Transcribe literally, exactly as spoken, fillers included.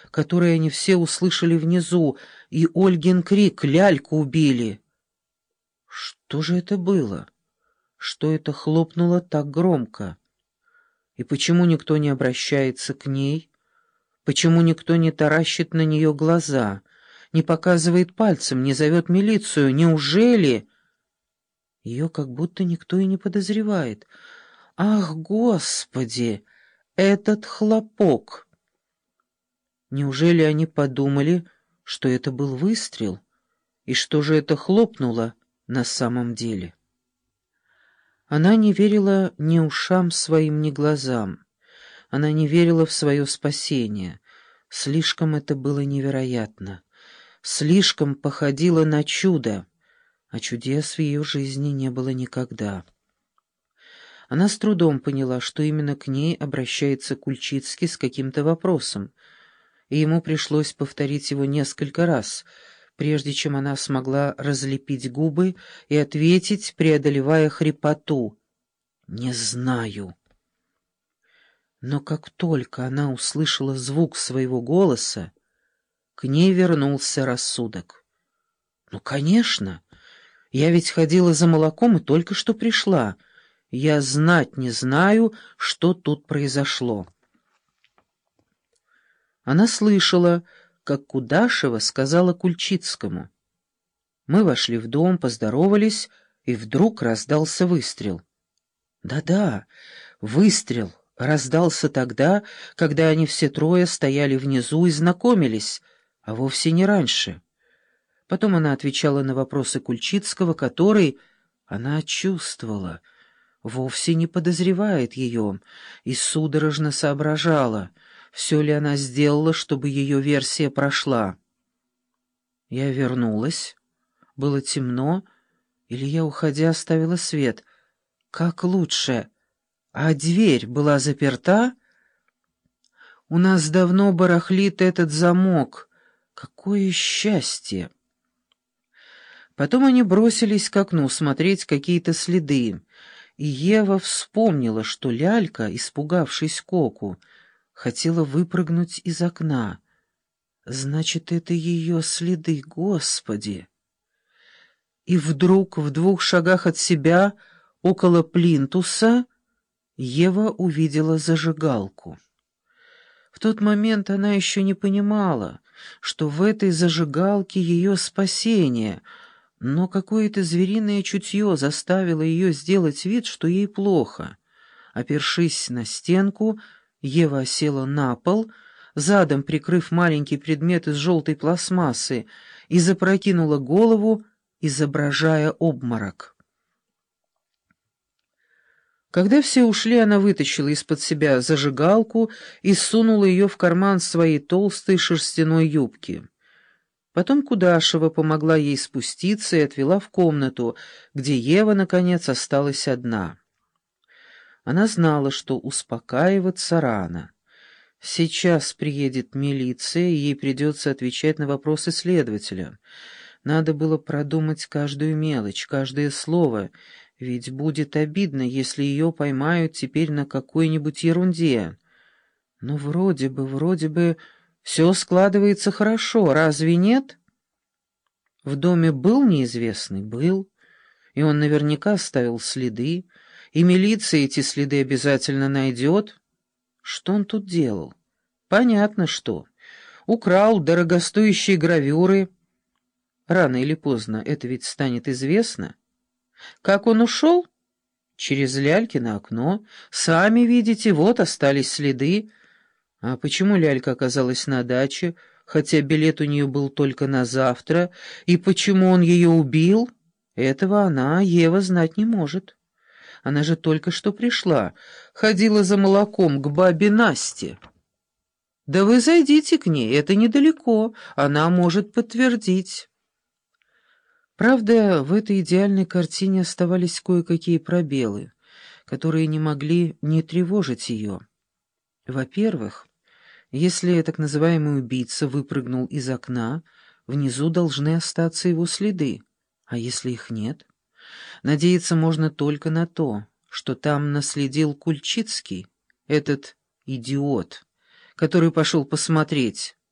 который они все услышали внизу, и Ольгин крик «Ляльку убили!». Что же это было? Что это хлопнуло так громко? И почему никто не обращается к ней? Почему никто не таращит на нее глаза, не показывает пальцем, не зовет милицию? Неужели... Ее как будто никто и не подозревает. Ах, Господи, этот хлопок! Неужели они подумали, что это был выстрел? И что же это хлопнуло на самом деле? Она не верила ни ушам своим, ни глазам. Она не верила в свое спасение. Слишком это было невероятно. Слишком походило на чудо. А чудес в ее жизни не было никогда. Она с трудом поняла, что именно к ней обращается Кульчицкий с каким-то вопросом, и ему пришлось повторить его несколько раз, прежде чем она смогла разлепить губы и ответить, преодолевая хрипоту: «Не знаю». Но как только она услышала звук своего голоса, к ней вернулся рассудок. «Ну, конечно, я ведь ходила за молоком и только что пришла. Я знать не знаю, что тут произошло». Она слышала, как Кудашева сказала Кульчицкому: «Мы вошли в дом, поздоровались, и вдруг раздался выстрел». Да-да, выстрел раздался тогда, когда они все трое стояли внизу и знакомились, а вовсе не раньше. Потом она отвечала на вопросы Кульчицкого, который, она чувствовала, вовсе не подозревает ее, и судорожно соображала, все ли она сделала, чтобы ее версия прошла. Я вернулась. Было темно, или я, уходя, оставила свет. Как лучше? А дверь была заперта? У нас давно барахлит этот замок. Какое счастье! Потом они бросились к окну смотреть какие-то следы, и Ева вспомнила, что Лялька, испугавшись Коку, хотела выпрыгнуть из окна. Значит, это ее следы, Господи! И вдруг в двух шагах от себя, около плинтуса, Ева увидела зажигалку. В тот момент она еще не понимала, что в этой зажигалке ее спасение, но какое-то звериное чутье заставило ее сделать вид, что ей плохо. Опершись на стенку, Ева села на пол, задом прикрыв маленький предмет из желтой пластмассы, и запрокинула голову, изображая обморок. Когда все ушли, она вытащила из-под себя зажигалку и сунула ее в карман своей толстой шерстяной юбки. Потом Кудашева помогла ей спуститься и отвела в комнату, где Ева, наконец, осталась одна. Она знала, что успокаиваться рано. Сейчас приедет милиция, и ей придется отвечать на вопросы следователя. Надо было продумать каждую мелочь, каждое слово, ведь будет обидно, если ее поймают теперь на какой-нибудь ерунде. Но вроде бы, вроде бы все складывается хорошо, разве нет? В доме был неизвестный? Был. И он наверняка оставил следы, и милиция эти следы обязательно найдет. Что он тут делал? Понятно, что. Украл дорогостоящие гравюры. Рано или поздно это ведь станет известно. Как он ушел? Через Лялькино окно. Сами видите, вот остались следы. А почему Лялька оказалась на даче, хотя билет у нее был только на завтра, и почему он ее убил? Этого она, Ева, знать не может. Она же только что пришла, ходила за молоком к бабе Насте. Да вы зайдите к ней, это недалеко, она может подтвердить. Правда, в этой идеальной картине оставались кое-какие пробелы, которые не могли не тревожить ее. Во-первых, если так называемый убийца выпрыгнул из окна, внизу должны остаться его следы, а если их нет? Надеяться можно только на то, что там наследил Кульчицкий, этот идиот, который пошел посмотреть,